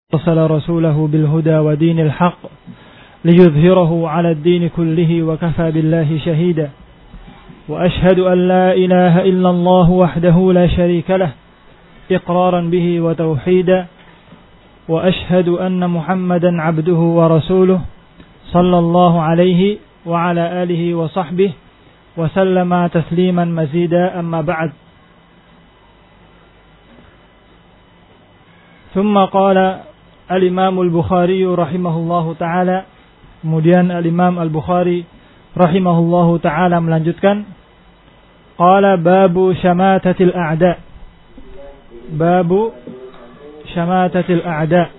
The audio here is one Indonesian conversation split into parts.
أرسل رسوله بالهدى ودين الحق ليظهره على الدين كله وكفى بالله شهيدا وأشهد أن لا إله إلا الله وحده لا شريك له إقرارا به وتوحيدا وأشهد أن محمدا عبده ورسوله صلى الله عليه وعلى آله وصحبه وسلم تسليما مزيدا أما بعد. ثم قال Al-Imam Al-Bukhari rahimahullahu ta'ala. Kemudian Al-Imam Al-Bukhari rahimahullahu ta'ala melanjutkan, qala babu syamatatil a'da. Babu syamatatil a'da.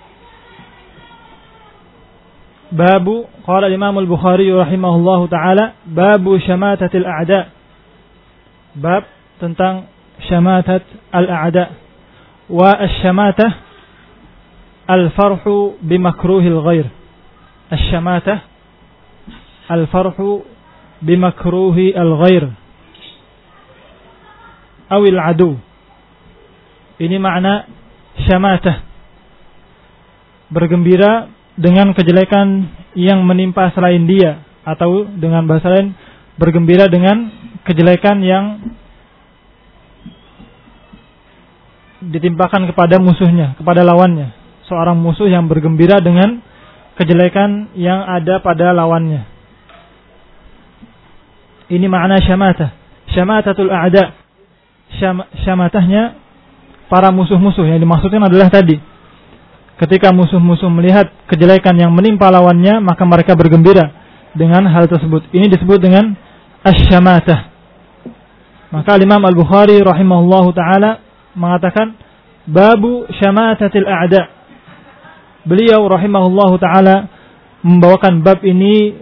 Babu, qala Al-Imam Al-Bukhari rahimahullahu ta'ala, babu syamatatil a'da. Bab tentang syamatat al-a'da. Wa asy-syamatah al-farhu bimakruhil ghair. Asy-syamatah al-farhu bimakruhi al-ghair awil adu. Ini makna syamatah, bergembira dengan kejelekan yang menimpa selain dia, atau dengan bahasa lain, bergembira dengan kejelekan yang ditimpakan kepada musuhnya, kepada lawannya. Seorang musuh yang bergembira dengan kejelekan yang ada pada lawannya. Ini makna syamatah. Syamatatul a'da. Syamatahnya para musuh-musuh. Yang dimaksudkan adalah tadi, ketika musuh-musuh melihat kejelekan yang menimpa lawannya, maka mereka bergembira dengan hal tersebut. Ini disebut dengan asy-syamatah. Maka Imam Al-Bukhari rahimahullahu ta'ala mengatakan babu syamatatil a'da. Beliau rahimahullahu ta'ala membawakan bab ini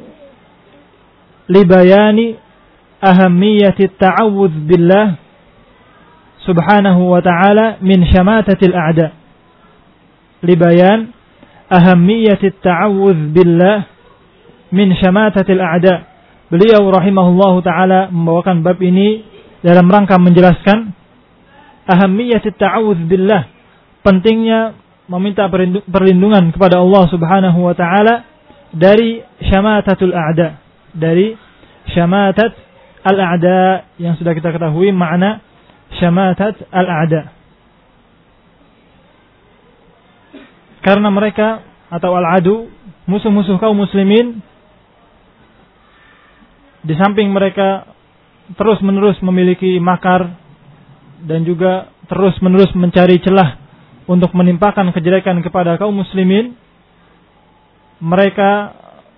libayani ahammiyati ta'awudz billah subhanahu wa ta'ala min syamatatil a'da. Libayan ahammiyati ta'awudz billah min syamatatil a'da. Beliau rahimahullahu ta'ala membawakan bab ini dalam rangka menjelaskan ahammiyati ta'awudz billah, pentingnya meminta perlindungan kepada Allah Subhanahu wa ta'ala dari syamatatul a'da, dari syamatat al-a'da yang sudah kita ketahui makna syamatat al-a'da. Karena mereka atau al-adu, musuh-musuh kaum muslimin, di samping mereka terus-menerus memiliki makar dan juga terus-menerus mencari celah untuk menimpakan kejelekan kepada kaum muslimin, mereka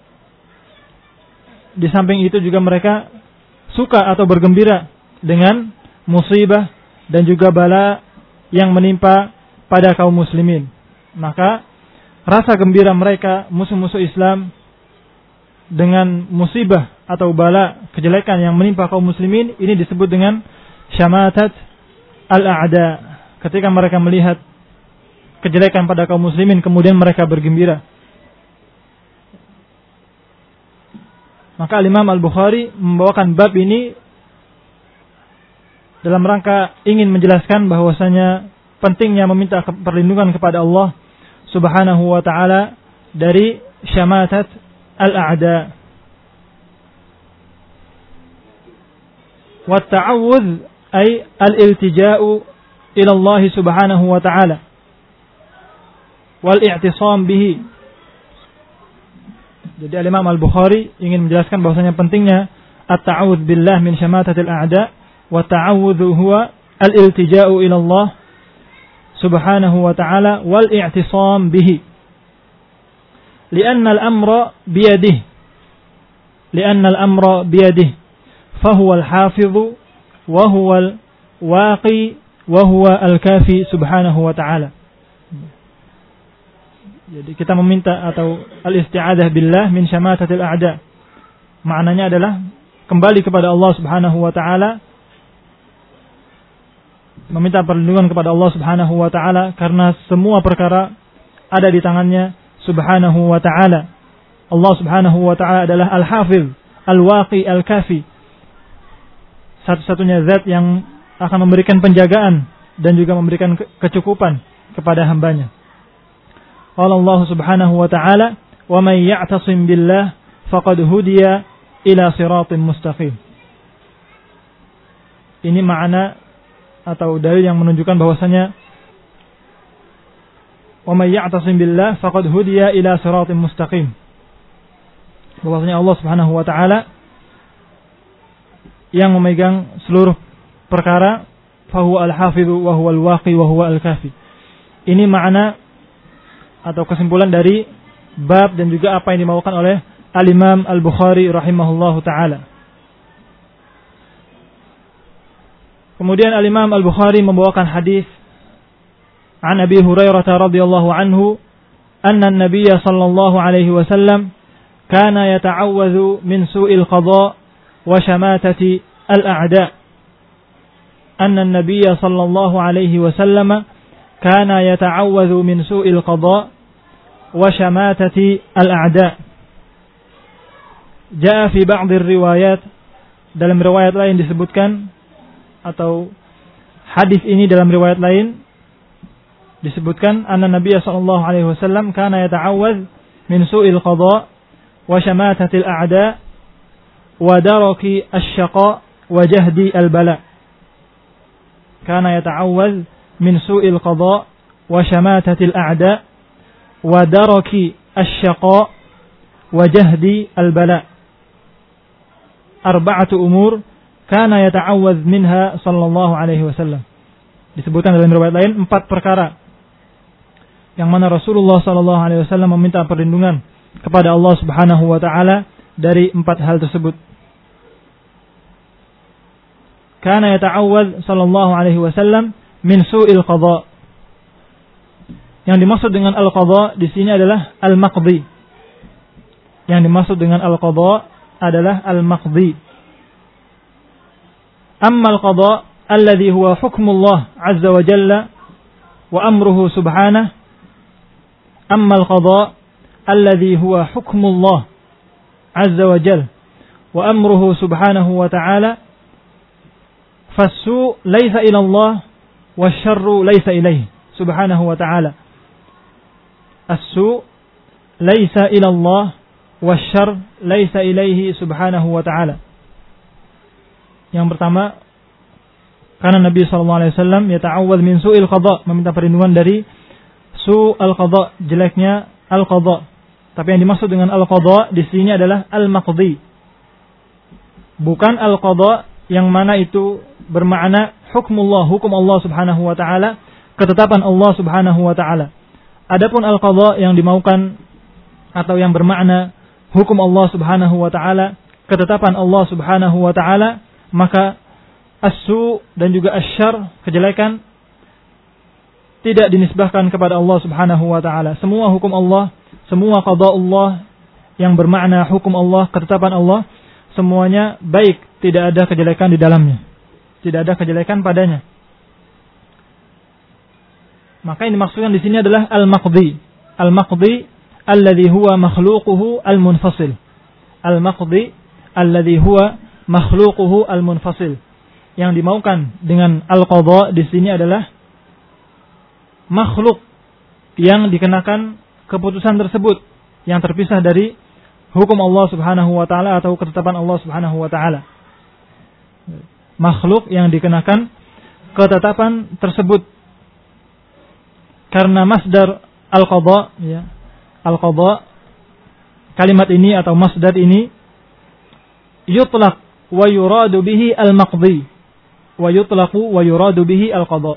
di samping itu juga mereka suka atau bergembira dengan musibah dan juga bala yang menimpa pada kaum muslimin. Maka rasa gembira mereka, musuh-musuh Islam, dengan musibah atau bala kejelekan yang menimpa kaum muslimin, ini disebut dengan syamatat al-a'da. Ketika mereka melihat kejelekan pada kaum muslimin, kemudian mereka bergembira. Maka Imam Al-Bukhari membawakan bab ini dalam rangka ingin menjelaskan bahwasanya pentingnya meminta perlindungan kepada Allah Subhanahu wa ta'ala dari syamatat al-a'da. Wa ta'awudz ay al-iltija'u ila Allah Subhanahu wa ta'ala wal i'tisam bihi. Jadi Imam Al-Bukhari ingin menjelaskan bahwasanya pentingnya at-ta'awudz billah min syamatatil a'da, wa ta'awudzu huwa al-iltija'u ila Allah Subhanahu wa ta'ala wal i'tisam bihi. Li'anna al-amra biyadihi. Li'anna al-amra biyadihi. Fahuwa al-hafidhu wa huwa al-waqi wa huwa al-kafi subhanahu wa ta'ala. Jadi kita meminta atau al-isti'adah billah min syamatatil a'da, maknanya adalah kembali kepada Allah Subhanahu wa ta'ala, meminta perlindungan kepada Allah Subhanahu wa ta'ala karena semua perkara ada di tangannya Subhanahu wa ta'ala. Allah Subhanahu wa ta'ala adalah al-hafiz, al-waqi, al-kafi, satu-satunya zat yang akan memberikan penjagaan dan juga memberikan kecukupan kepada hambanya. Qala Allah Subhanahu wa ta'ala, "Wa may ya'tasim billah faqad hudiya ila siratim mustaqim." Ini makna atau dalil yang menunjukkan bahwasanya wa may ya'tasim billah faqad hudiya ila siratim mustaqim. Bahwasanya Allah Subhanahu wa ta'ala yang memegang seluruh perkara, fahuwa al-hafidhu wa huwa al-waqi wa huwa al-kafi. Ini makna atau kesimpulan dari bab dan juga apa yang dibawakan oleh Al-Imam Al-Bukhari rahimahullahu ta'ala. Kemudian Al-Imam Al-Bukhari membawakan hadis an Abi Hurairah radhiyallahu anhu anna an-nabiy sallallahu alaihi wasallam kana yata'awwadhu min su'il qada wa shamatati al-a'da. Anna an-nabiy sallallahu alaihi wasallam kana yata'awwadhu min su'il qada wa shamatati al-a'da. Jaa fi ba'd ar-riwayat, dalam riwayat lain disebutkan, atau hadis ini dalam riwayat lain disebutkan, anna Nabiy sallallahu alaihi wasallam kana yata'awwadz min su'il qada wa shamatatil a'da wa daraki asy-syaqa wa jahdi al-bala. Kana yata'awwadz min su'il qada wa shamatatil a'da wa daraki asy-syaqa wa jahdi al-bala. Arba'atu umur kana yata'awwadz minha sallallahu alaihi wasallam. Disebutkan dalam riwayat lain 4 perkara yang mana Rasulullah sallallahu alaihi wasallam meminta perlindungan kepada Allah Subhanahu wa taala dari 4 hal tersebut. Kana yata'awwadz sallallahu alaihi wasallam min su'il qada. Yang dimaksud dengan al-qada di sini adalah al-maqdi. Yang dimaksud dengan al-qada adalah al-maqdi. Amma al-qada alladhi huwa hukmullah azza wa jalla wa amruhu subhanahu. Amma al-qada alladhi huwa hukmullah azza wa jalla wa amruhu subhanahu wa ta'ala, fassu laysa ila Allah wasyarru laysa ilayhi subhanahu wa ta'ala. As-su laysa ila Allah wasyarr laysa ilayhi subhanahu wa ta'ala. Yang pertama, karena Nabi sallallahu alaihi wasallam yata'awwadz min su'il qada, meminta perlindungan dari su'al qada, jeleknya al-qada. Tapi yang dimaksud dengan al-qada di sini adalah al-maqdi. Bukan al-qada yang mana itu bermakna hukmullah, hukum Allah Subhanahu wa taala, ketetapan Allah Subhanahu wa taala. Adapun al-qada yang dimaukan atau yang bermakna hukum Allah Subhanahu wa taala, ketetapan Allah Subhanahu wa taala, maka as-su dan juga asy-syarr, kejelekan, tidak dinisbahkan kepada Allah Subhanahu wa taala. Semua hukum Allah, semua qada Allah yang bermakna hukum Allah, ketetapan Allah, semuanya baik, tidak ada kejelekan di dalamnya. Tidak ada kejelekan padanya. Maka yang dimaksudkan di sini adalah al-maqdi. Al-maqdi alladhi huwa makhluquhu al-munfasil. Al-maqdi alladhi huwa makhluquhu al-munfasil. Yang dimaukan dengan al-qada di sini adalah makhluk yang dikenakan keputusan tersebut yang terpisah dari hukum Allah Subhanahu wa taala atau ketetapan Allah Subhanahu wa taala. Makhluk yang dikenakan ketetapan tersebut. Karena masdar al-qada, ya, al-qada, kalimat ini atau masdar ini yutlaq wa yuradu bihi al-maqdi wa yutlaqu wa yuradu bihi al-qada.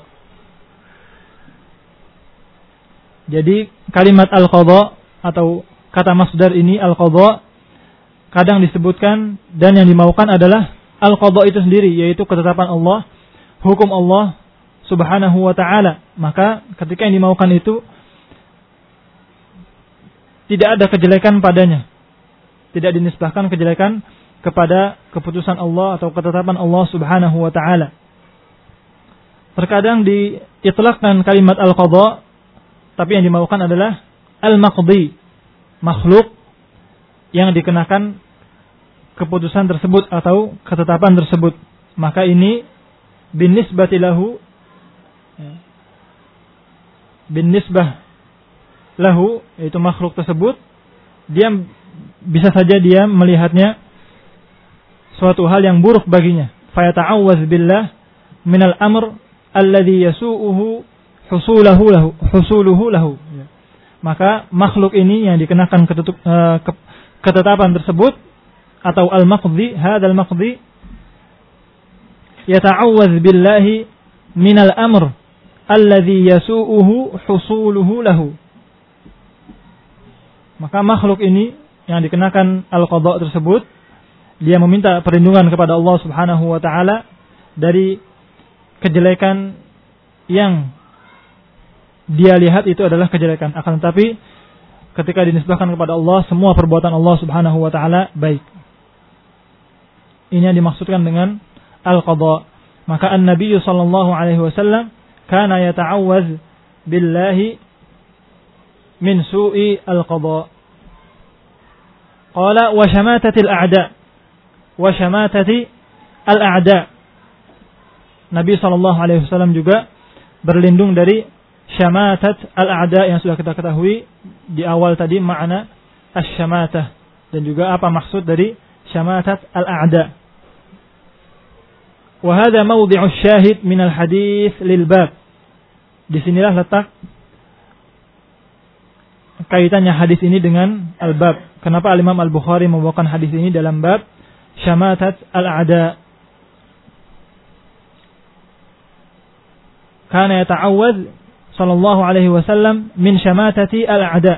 Jadi kalimat al-qada atau kata masdar ini al-qada kadang disebutkan dan yang dimaukan adalah al-qada itu sendiri, yaitu ketetapan Allah, hukum Allah Subhanahu wa ta'ala. Maka ketika yang dimaukan itu tidak ada kejelekan padanya, tidak dinisbahkan kejelekan kepada keputusan Allah atau ketetapan Allah Subhanahu wa ta'ala. Terkadang diitlaqkan kalimat al-qada, tapi yang dimaukan adalah al-maqdi, makhluk yang dikenakan keputusan tersebut atau ketetapan tersebut. Maka ini binisbati lahu, binisbah lahu, yaitu makhluk tersebut, dia bisa saja dia melihatnya suatu hal yang buruk baginya. Fayata'awwaz billah minal amr alladhi yasu'uhu husuluhu lahu. Maka makhluk ini yang dikenakan ketetapan tersebut atau al-maqdi, hadzal maqdi yata'awwaz billahi minal amr alladhi yasu'uhu husuluhu lahu. Maka makhluk ini yang dikenakan al-qada tersebut, dia meminta perlindungan kepada Allah Subhanahu wa taala dari kejelekan yang dia lihat itu adalah kejelekan. Akan tetapi ketika dinisbahkan kepada Allah, semua perbuatan Allah Subhanahu wa taala baik. Ini yang dimaksudkan dengan al-qada. Maka an-nabiy sallallahu alaihi wasallam kana yata'awwaz billahi min su'i al-qada. Qala wa shamatati al-a'da. Wa shamatati al-a'da. Nabi sallallahu alaihi wasallam juga berlindung dari syamatat al-a'da yang sudah kita ketahui di awal tadi makna asy-syamatah dan juga apa maksud dari syamatat al-a'da. Wa hadha mawdi'u syahid min al-hadits lil bab. Disinilah letak kaitannya hadis ini dengan al-bab. Kenapa Al-Imam Al-Bukhari membawakan hadis ini dalam bab syamatat al-a'da? Kana yata'awwadz sallallahu alaihi wasallam min syamatati al-a'da.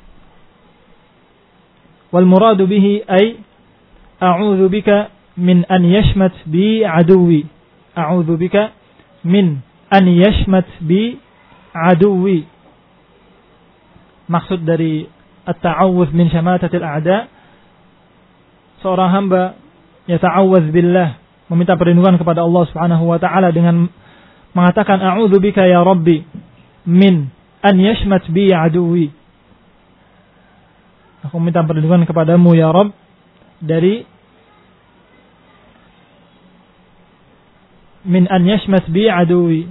Wal muradu bihi ay a'udzu bika min an yashmat bi aduwi. A'udzu bika min an yashmat bi aduwi. Maksud dari at-ta'awudz min syamatati al-a'da, seorang hamba yata'awwadz billah, meminta perlindungan kepada Allah Subhanahu wa taala dengan mengatakan a'udzu bika ya Rabbi min an yashmat bi aduwi. Aku minta perlindungan kepadamu ya Rabb dari min an yashmat bi aduwi,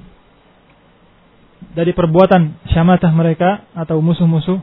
dari perbuatan syamatah mereka atau musuh-musuh.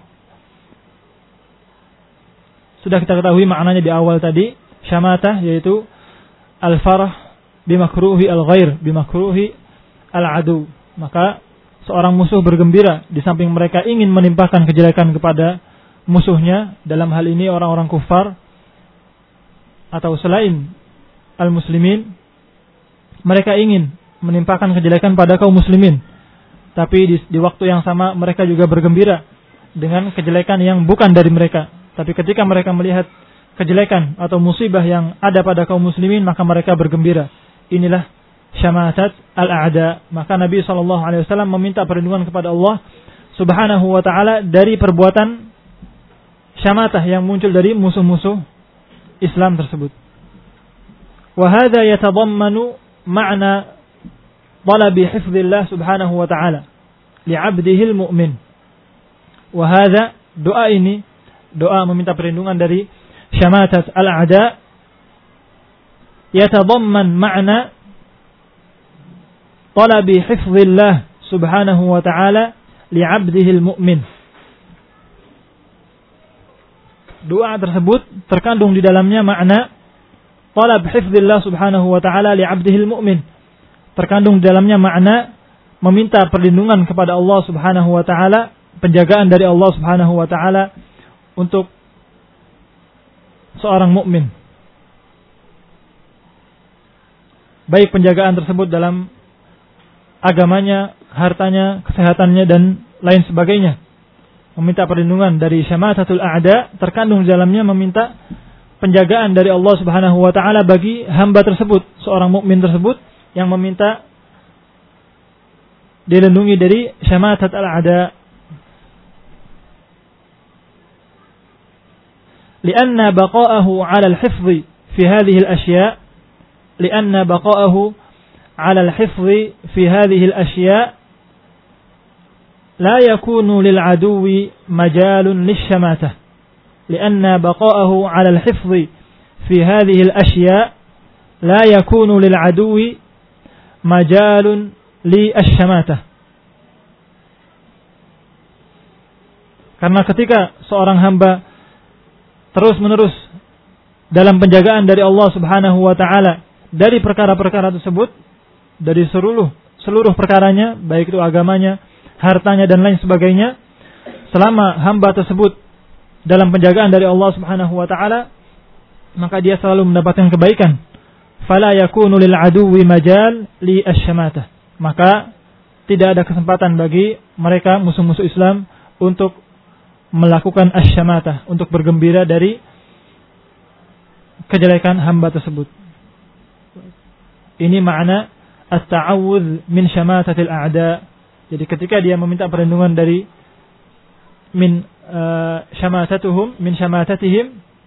Sudah kita ketahui maknanya di awal tadi. Syamatah yaitu al-farah bimakruhi al-ghair, bimakruhi al-adu. Maka seorang musuh bergembira di samping mereka ingin menimpakan kejelekan kepada musuhnya, dalam hal ini orang-orang kufar atau selain al-muslimin. Mereka ingin menimpakan kejelekan pada kaum muslimin, tapi di waktu yang sama mereka juga bergembira dengan kejelekan yang bukan dari mereka. Tapi ketika mereka melihat kejelekan atau musibah yang ada pada kaum muslimin, maka mereka bergembira. Inilah syamatat al-a'da. Maka Nabi SAW meminta perlindungan kepada Allah Subhanahu wa ta'ala dari perbuatan syamatah yang muncul dari musuh-musuh Islam tersebut. Wa hadza yatadammanu ma'na talabi hifdzillah Subhanahu wa ta'ala li'abdihi al-mu'min. Wa hadza, doa ini, doa meminta perlindungan dari syamatat al-a'da, yatadamman ma'na talabi hifdzillah Subhanahu wa ta'ala li'abdihi al-mu'min. Doa tersebut terkandung di dalamnya makna talab hifdzillah Subhanahu wa ta'ala li'abdihi al-mu'min. Terkandung di dalamnya makna meminta perlindungan kepada Allah Subhanahu wa ta'ala, penjagaan dari Allah Subhanahu wa ta'ala untuk seorang mukmin. Baik penjagaan tersebut dalam agamanya, hartanya, kesehatannya dan lain sebagainya. Meminta perlindungan dari syamatatul a'da, terkandung di dalamnya meminta penjagaan dari Allah Subhanahu wa ta'ala bagi hamba tersebut, seorang mukmin tersebut yang meminta dilindungi dari syamatat al-a'da. Lianna baqa'ahu 'ala al-hifdhi fi hadhihi al-ashya', lianna baqa'ahu 'ala al-hifdhi fi hadhihi al-ashya' la yakunu lil-'aduwwi majalun lish-shamatah. Lianna baqa'ahu 'ala al-hifdhi fi hadhihi al-ashya' la yakunu lil-'aduwwi majalun li asy-syamatah. Karena ketika seorang hamba terus-menerus dalam penjagaan dari Allah Subhanahu wa taala dari perkara-perkara tersebut, dari seluruh perkaranya, baik itu agamanya, hartanya dan lain sebagainya, selama hamba tersebut dalam penjagaan dari Allah Subhanahu wa taala, maka dia selalu mendapatkan kebaikan. Fala yakunu lil aduwwi majal li asy-syamatah. Maka tidak ada kesempatan bagi mereka musuh-musuh Islam untuk melakukan asy-syamatah, untuk bergembira dari kejelekan hamba tersebut. Ini makna at-ta'awudz min syamatatil a'da. Jadi ketika dia meminta perlindungan dari min syamatatihim,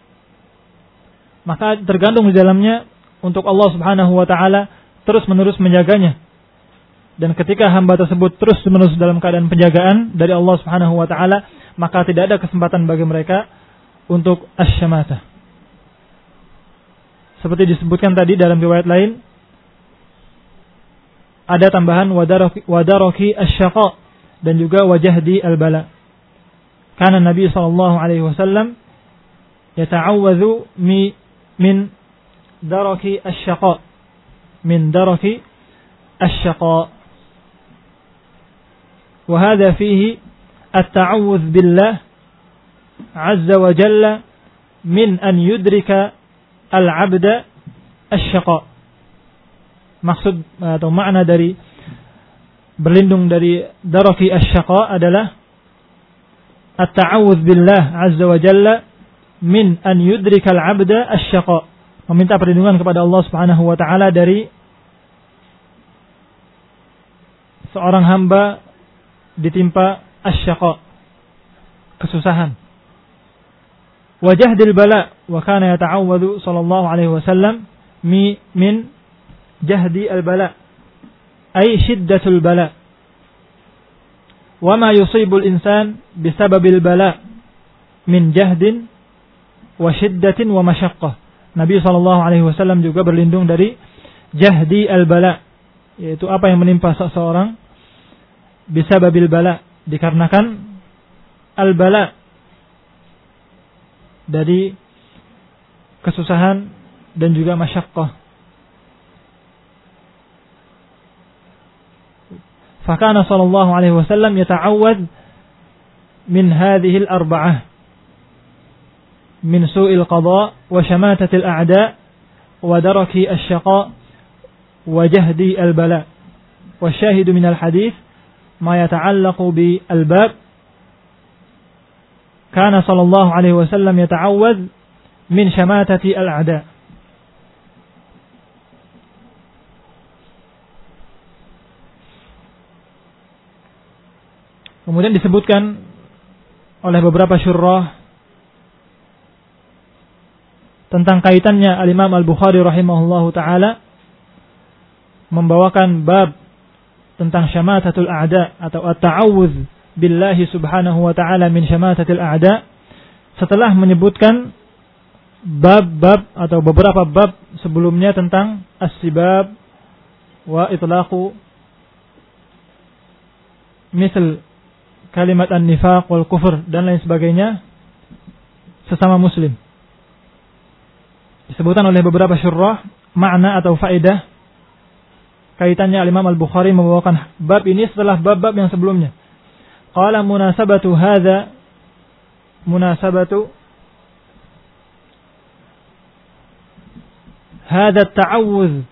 maka tergantung di dalamnya untuk Allah Subhanahu wa taala terus-menerus menjaganya. Dan ketika hamba tersebut terus-menerus dalam keadaan penjagaan dari Allah Subhanahu wa taala, maka tidak ada kesempatan bagi mereka untuk asy-syamatah. Seperti disebutkan tadi dalam riwayat lain, ada tambahan wadaraki asy-syaqa dan juga wajahdi al-bala. Karena Nabi sallallahu alaihi wasallam yata'awwadzu min daraki asy-syaqa, min daraki asy-syaqa. Wa hadha fihi at-ta'awudz billah azza wa jalla min an yudrika al-'abda asy-syaqa. Maksud atau makna dari berlindung dari daraki asy-syaqa adalah at-ta'awudz billah azza wa jalla min an yudrika al-'abda asy-syaqa. Meminta perlindungan kepada Allah Subhanahu wa taala dari seorang hamba ditimpa asy-syaqa, kesusahan. Wa jahdil bala, wa kana yata'awwadzu sallallahu alaihi wasallam min jahdi al-bala, ay shiddatul bala. Wa ma yusibul insan bisababil bala min jahdin wa shiddatin wa masyaqqah. Nabi sallallahu alaihi wasallam juga berlindung dari jahdi al-bala, yaitu apa yang menimpa seseorang bisababil bala, dikarenakan al-bala, dari kesusahan dan juga masyaqqah. Fakana sallallahu alaihi wasallam yata'awwad min hadhihi al-arba'ah, min su'il qada wa shamatatil a'da wa daraki asy-syaqa wa jahdi al-bala. Wa syahidu min al-hadits ma yata'allaqu bi al-bab, kana sallallahu alaihi wasallam yata'awwadz min syamatati al-a'da. Kemudian disebutkan oleh beberapa syurrah tentang kaitannya al-Imam Al-Bukhari rahimahullahu taala membawakan bab tentang syamatatul a'da atau at-ta'awudz billahi subhanahu wa ta'ala min syamatatil a'da, setelah menyebutkan bab-bab atau beberapa bab sebelumnya tentang as-sibab wa itlaqu misal kalimat an-nifaq wal kufr dan lain sebagainya sesama muslim. Disebutkan oleh beberapa syurrah makna atau faedah kaitannya Imam Al-Bukhari membawakan bab ini setelah bab-bab yang sebelumnya. Qala munasabatu hadza at-ta'awudz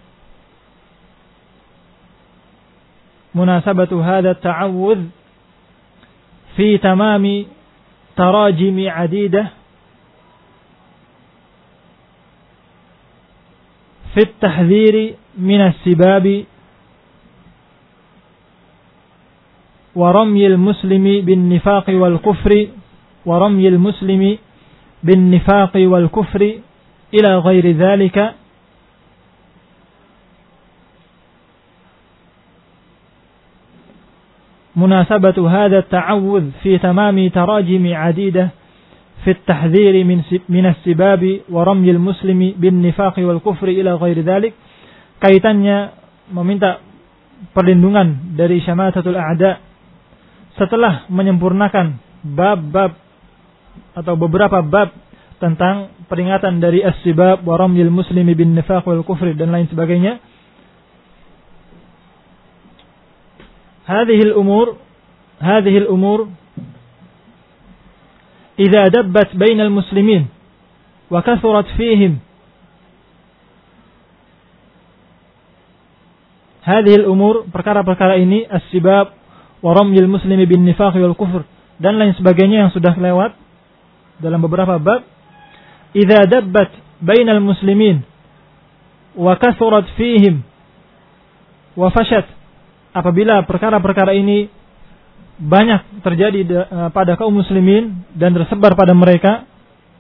fi tamami tarajimi adidah fi at-tahdhiri min as-sibabi wa ramyil muslimi bin nifaqi wal kufri ila ghairi dhalika munasabatu hadha at-ta'awudz fi tamami tarajimi 'adidah fi at-tahdhir min as-sibab wa ramyil muslimi bin nifaqi wal kufri ila ghairi dhalik. Kaitannya meminta perlindungan dari syamatatul a'da setelah menyempurnakan bab-bab atau beberapa bab tentang peringatan dari as-sibab wa ramyil muslimi bin nifaq wal kufri dan lain sebagainya. Hadhihi al-umur idza dabbat bainal muslimin wa kathurat fihim. Hadhihi al-umur, perkara-perkara ini, as-sibab wa ramyil muslimi bin nifaq wal kufr dan lain sebagainya yang sudah lewat dalam beberapa bab. Idza dabbat bainal muslimin wa kathurat fihim wa fashat, apabila perkara-perkara ini banyak terjadi pada kaum muslimin dan tersebar pada mereka,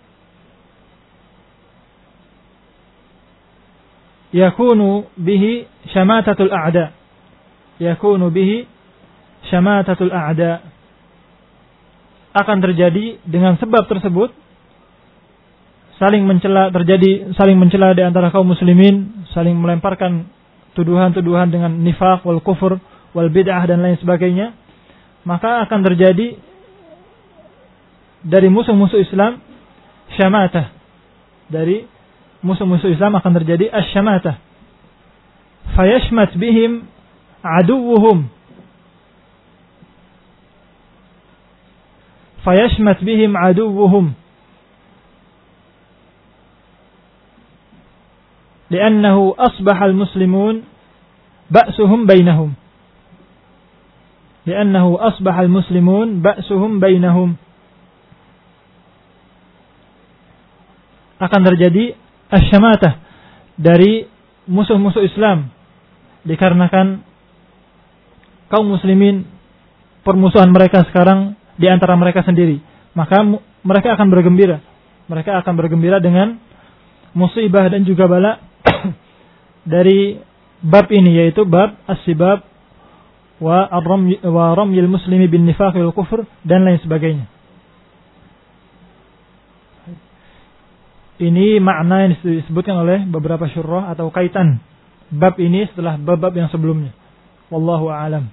yakunu bihi syamatatul a'da, yakunu bihi syamatatul a'da, akan terjadi dengan sebab tersebut saling mencela di antara kaum muslimin, saling melemparkan tuduhan-tuduhan dengan nifaq wal kufur wal bid'ah dan lain sebagainya. Maka akan terjadi dari musuh-musuh Islam syamatah, dari musuh-musuh Islam akan terjadi asy-syamatah. Fayashmat bihim aduwwuhum, fayashmat bihim aduwwuhum li'annahu asbaha al-muslimun ba'suhum bainahum, li'annahu asbaha al-muslimun ba'suhum bainahum. Akan terjadi asy-syamatah dari musuh-musuh Islam dikarenakan kaum muslimin permusuhan mereka sekarang di antara mereka sendiri. Maka mereka akan bergembira. Mereka akan bergembira dengan musibah dan juga bala dari bab ini, yaitu bab as-sibab wa ramyil muslimi bin nifaq wal kufr dan lain sebagainya. Ini makna yang disebutkan oleh beberapa syurrah atau kaitan bab ini setelah bab-bab yang sebelumnya. Wallahu a'lam.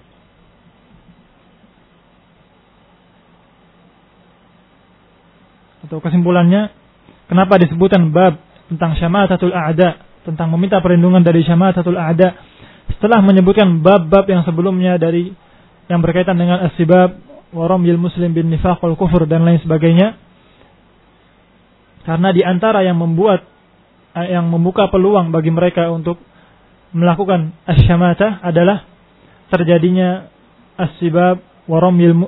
Atau kesimpulannya, kenapa disebutkan bab tentang syamatatul a'da, tentang meminta perlindungan dari syamatatul a'da, setelah menyebutkan bab-bab yang sebelumnya dari yang berkaitan dengan as-sibab wa ramyil muslim bin nifaq wal kufur dan lain sebagainya. Karena di antara yang membuka peluang bagi mereka untuk melakukan asy-syamatah adalah terjadinya as-sibab wa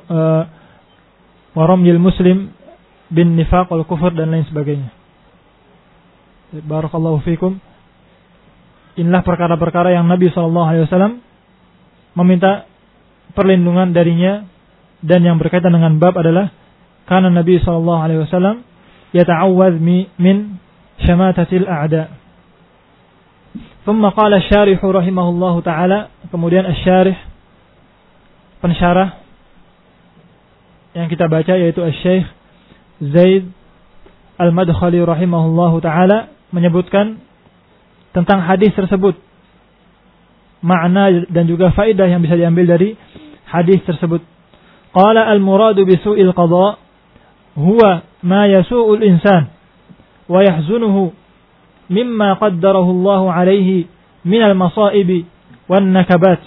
ramyil muslim bin nifaq wal kufur dan lain sebagainya. Barakallahu fikum. Inilah perkara-perkara yang Nabi SAW meminta perlindungan darinya, dan yang berkaitan dengan bab adalah karena Nabi SAW yata'awwadz min syamatatil a'da. Thumma qala asy-syarih rahimahullahu taala, kemudian asy-syarih pensyarah yang kita baca yaitu Asy-Syaikh Zaid Al-Madkhali rahimahullahu taala menyebutkan tentang hadis tersebut, makna dan juga faedah yang bisa diambil dari hadis tersebut. Qala al-muradu bi su'il qada huwa ma yasu'ul insan wa yahzunuhu mimma qaddarahu Allah alayhi min al-masa'ib wan nakabat.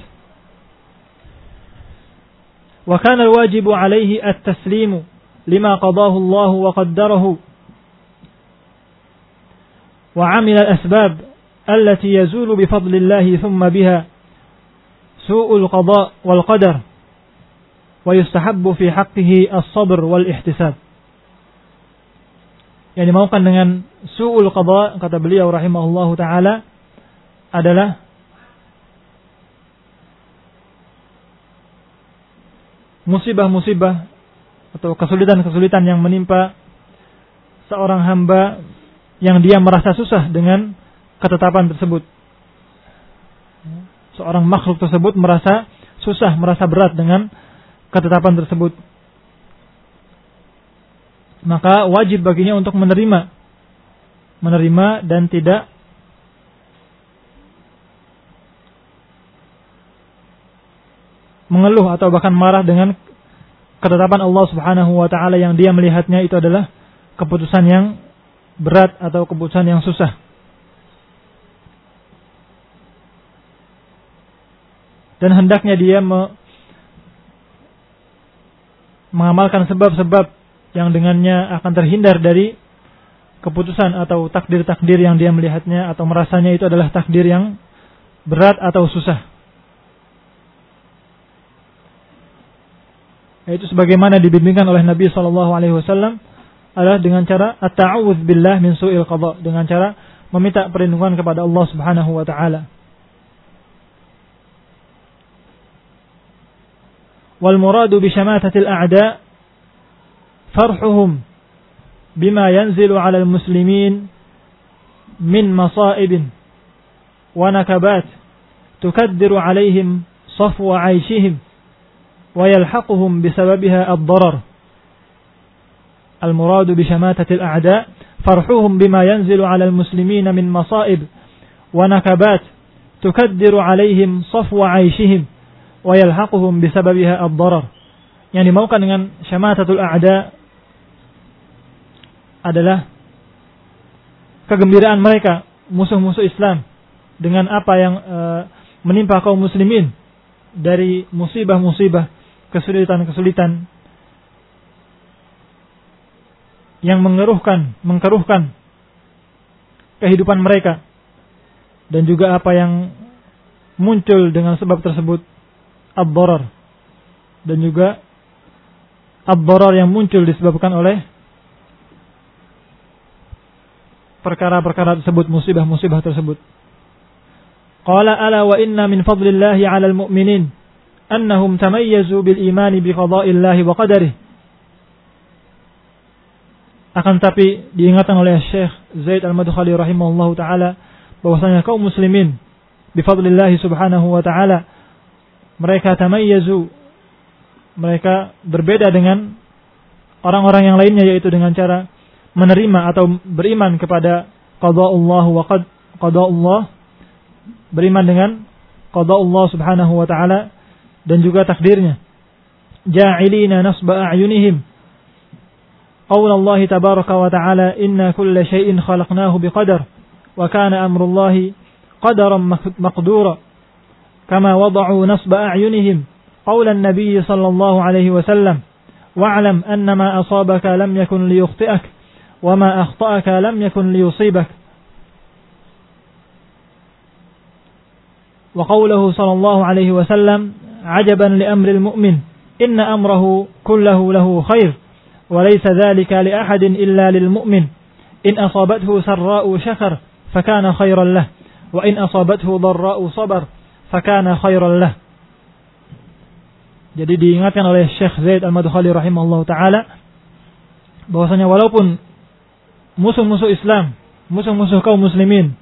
Wa kana al-wajibu alayhi at-taslimu lima qadahu Allah wa qaddarahu wa 'amila al-asbab التي يزول بفضل الله ثم بها سوء القضاء والقدر ويستحب في حقه الصبر والاحتساب. Yang dimaukan dengan su'ul qada, kata beliau rahimahullahu taala, adalah musibah-musibah atau kesulitan-kesulitan yang menimpa seorang hamba yang dia merasa susah dengan ketetapan tersebut. Seorang makhluk tersebut merasa susah, merasa berat dengan ketetapan tersebut. Maka wajib baginya untuk menerima dan tidak mengeluh atau bahkan marah dengan ketetapan Allah Subhanahu wa taala yang dia melihatnya itu adalah keputusan yang berat atau keputusan yang susah. Dan hendaknya dia mengamalkan sebab-sebab yang dengannya akan terhindar dari keputusan atau takdir-takdir yang dia melihatnya atau merasanya itu adalah takdir yang berat atau susah. Itu sebagaimana dibimbingkan oleh Nabi SAW adalah dengan cara at-ta'awudz billah min su'il qada, dengan cara meminta perlindungan kepada Allah Subhanahu wa taala. Wal muradu bi syamatatil a'da farhuhum bima yanzilu 'ala al-muslimin min masa'ibin wa nakabat tukaddiru 'alaihim safwa 'aishihim wa yalhaquhum bisababiha ad-darar. Al-muradu bi syamatatil a'da farhuhum bima yanzilu 'ala al-muslimin min masa'ib wa nakabat tukaddiru 'alaihim safwa 'aishihim wa yalhaquhum bisababiha ad-darar. Yang dimaukan dengan syamatatul a'da adalah kegembiraan mereka, musuh-musuh Islam, dengan apa yang menimpa kaum muslimin dari musibah-musibah, kesulitan-kesulitan yang mengkeruhkan kehidupan mereka, dan juga apa yang muncul dengan sebab tersebut, ad-darar, dan juga ad-darar yang muncul disebabkan oleh perkara-perkara tersebut, musibah-musibah tersebut. Qala ala wa inna min fadlillahi 'alal mu'minin annahum tamayyazu bil imani bi qada'illahi wa qadarihi. Akan tapi diingatkan oleh Syekh Zaid Al-Madkhali rahimahullahu taala bahwasanya kaum muslimin bi fadlillahi subhanahu wa taala mereka tamayyazu, mereka berbeda dengan orang-orang yang lainnya, yaitu dengan cara menerima atau beriman kepada qada'ullah wa qada'ullah, beriman dengan qada'ullah subhanahu wa ta'ala dan juga takdirnya. Ja'ilina nasba a'yunihim qaul Allah tabaraka wa ta'ala inna kulla shay'in khalaqnahu biqadar wa kana amrullahi qadaran maqdura kama wada'u nasba a'yunihim qaul an-nabiy sallallahu alaihi wasallam wa'lam annama asabaka lam yakun liyukhti'ak wa ma akhta'aka lam yakun liyusibak. Wa qawluhu sallallahu alaihi wasallam ajaban li amril mu'min inna amrahu kullahu lahu khair wa laysa dhalika li ahadin illa lil mu'min in asabathu sarra'u shakar fakana khairan lah wa in asabathu dharra'u sabar fakana khairan lah. Jadi diingatkan oleh Syekh Zaid Al-Madkhali rahimahullahu taala bahwasanya walaupun musuh-musuh Islam, musuh-musuh kaum muslimin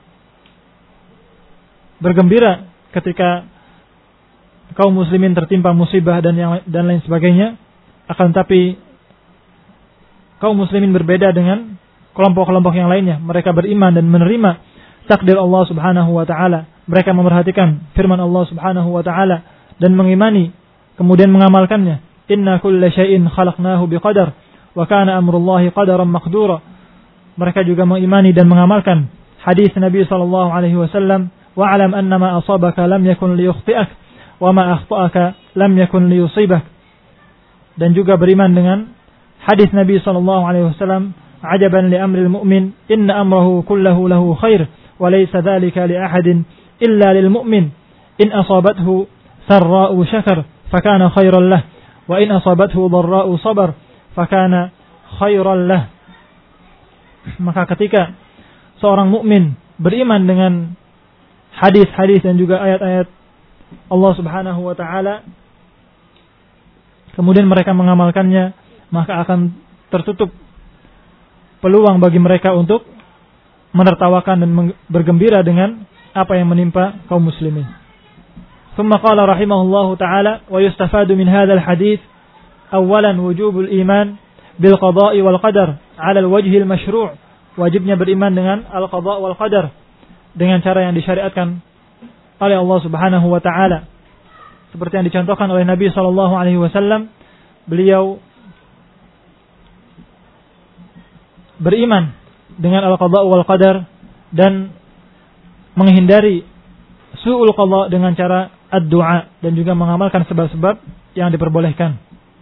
bergembira ketika kaum muslimin tertimpa musibah dan lain sebagainya, akan tapi kaum muslimin berbeda dengan kelompok-kelompok yang lainnya. Mereka beriman dan menerima takdir Allah Subhanahu wa taala. Mereka memerhatikan firman Allah Subhanahu wa taala dan mengimani kemudian mengamalkannya. Inna kulla syai'in khalaqnahu biqadar wa kana amrullahi qadaran maqdura. Mereka juga mengimani dan mengamalkan hadis Nabi sallallahu alaihi wasallam, wa'lam annama asabaka lam yakun liyukhti'ak wa ma akhta'aka lam yakun liyusibak. Dan juga beriman dengan hadis Nabi sallallahu alaihi wasallam, ajaban li amril mu'min inna amrahu kullahu lahu khair wa laysa dhalika li ahadin illa lil mu'min in asabathu sarra'u shakar fakana khairan lah wa in asabathu dharra'u sabar fakana khairan lah. Maka ketika seorang mukmin beriman dengan hadis-hadis dan juga ayat-ayat Allah Subhanahu wa taala, kemudian mereka mengamalkannya, maka akan tertutup peluang bagi mereka untuk menertawakan dan bergembira dengan apa yang menimpa kaum muslimin. ثم قال رحمه الله تعالى ويستفاد من هذا الحديث أولا وجوب الإيمان بالقضاء والقدر على الوجه المشروع. Wajibnya beriman dengan al-qada wal qadar dengan cara yang disyariatkan oleh Allah Subhanahu wa taala, seperti yang dicontohkan oleh Nabi sallallahu alaihi wasallam beliau beriman dengan al-qada wal qadar dan menghindari su'ul qada dengan cara ad-du'a dan juga mengamalkan sebab-sebab yang diperbolehkan.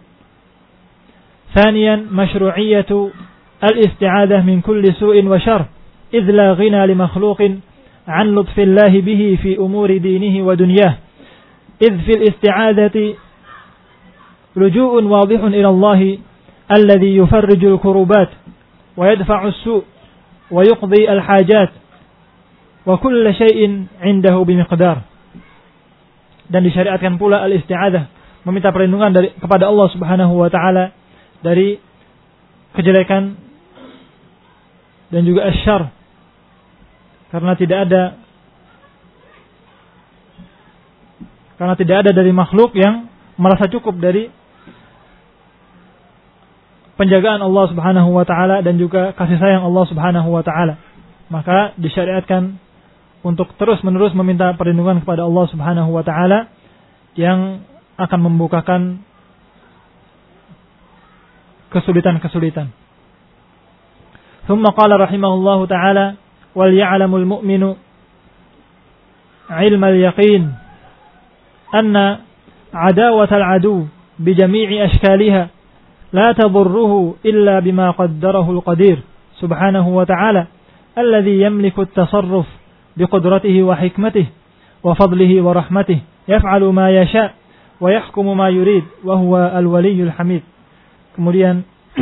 Thaniyan masyru'iyyatu al-isti'adah min kulli su'in wa syarr idh la ghina li makhluqin an lutfillahi bihi fi umuri dinihi wa dunyah idh fil isti'adati ruju'un wadihun ila Allah alladhi yufarrijul kurubat wa yadfa'u as-su' wa yuqdi al-hajat wa kullu syai'in 'indahu bimiqdar. Dan disyariatkan pula al-isti'adzah, meminta perlindungan kepada Allah Subhanahu wa taala dari kejelekan dan juga asyar. Karena tidak ada dari makhluk yang merasa cukup dari penjagaan Allah Subhanahu wa taala dan juga kasih sayang Allah Subhanahu wa taala. Maka disyariatkan untuk terus-menerus meminta perlindungan kepada Allah Subhanahu wa taala yang akan membukakan kesulitan-kesulitan. Thumma qala rahimahullahu taala wal ya'lamul mu'minu 'ilmal yaqin anna 'adawatal 'adu bi jami'i ashkaliha la tadurruhu illa bima qaddarahu al-qadir subhanahu wa ta'ala alladhi yamliku at-tasarruf بقدرته وحكمته وفضله ورحمته يفعل ما يشاء ويحكم ما يريد وهو الولي الحميد. Kemudian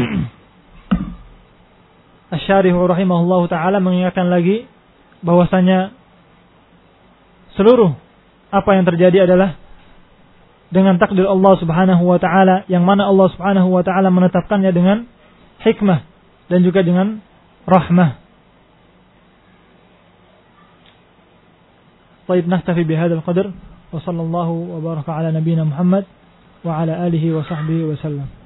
Asy-Syarih rahimahullahu taala mengingatkan lagi bahwasanya seluruh apa yang terjadi adalah dengan takdir Allah Subhanahu wa taala yang mana Allah Subhanahu wa taala menetapkannya dengan hikmah dan juga dengan rahmah. طيب نكتفي بهذا القدر وصلى الله وبارك على نبينا محمد وعلى آله وصحبه وسلم.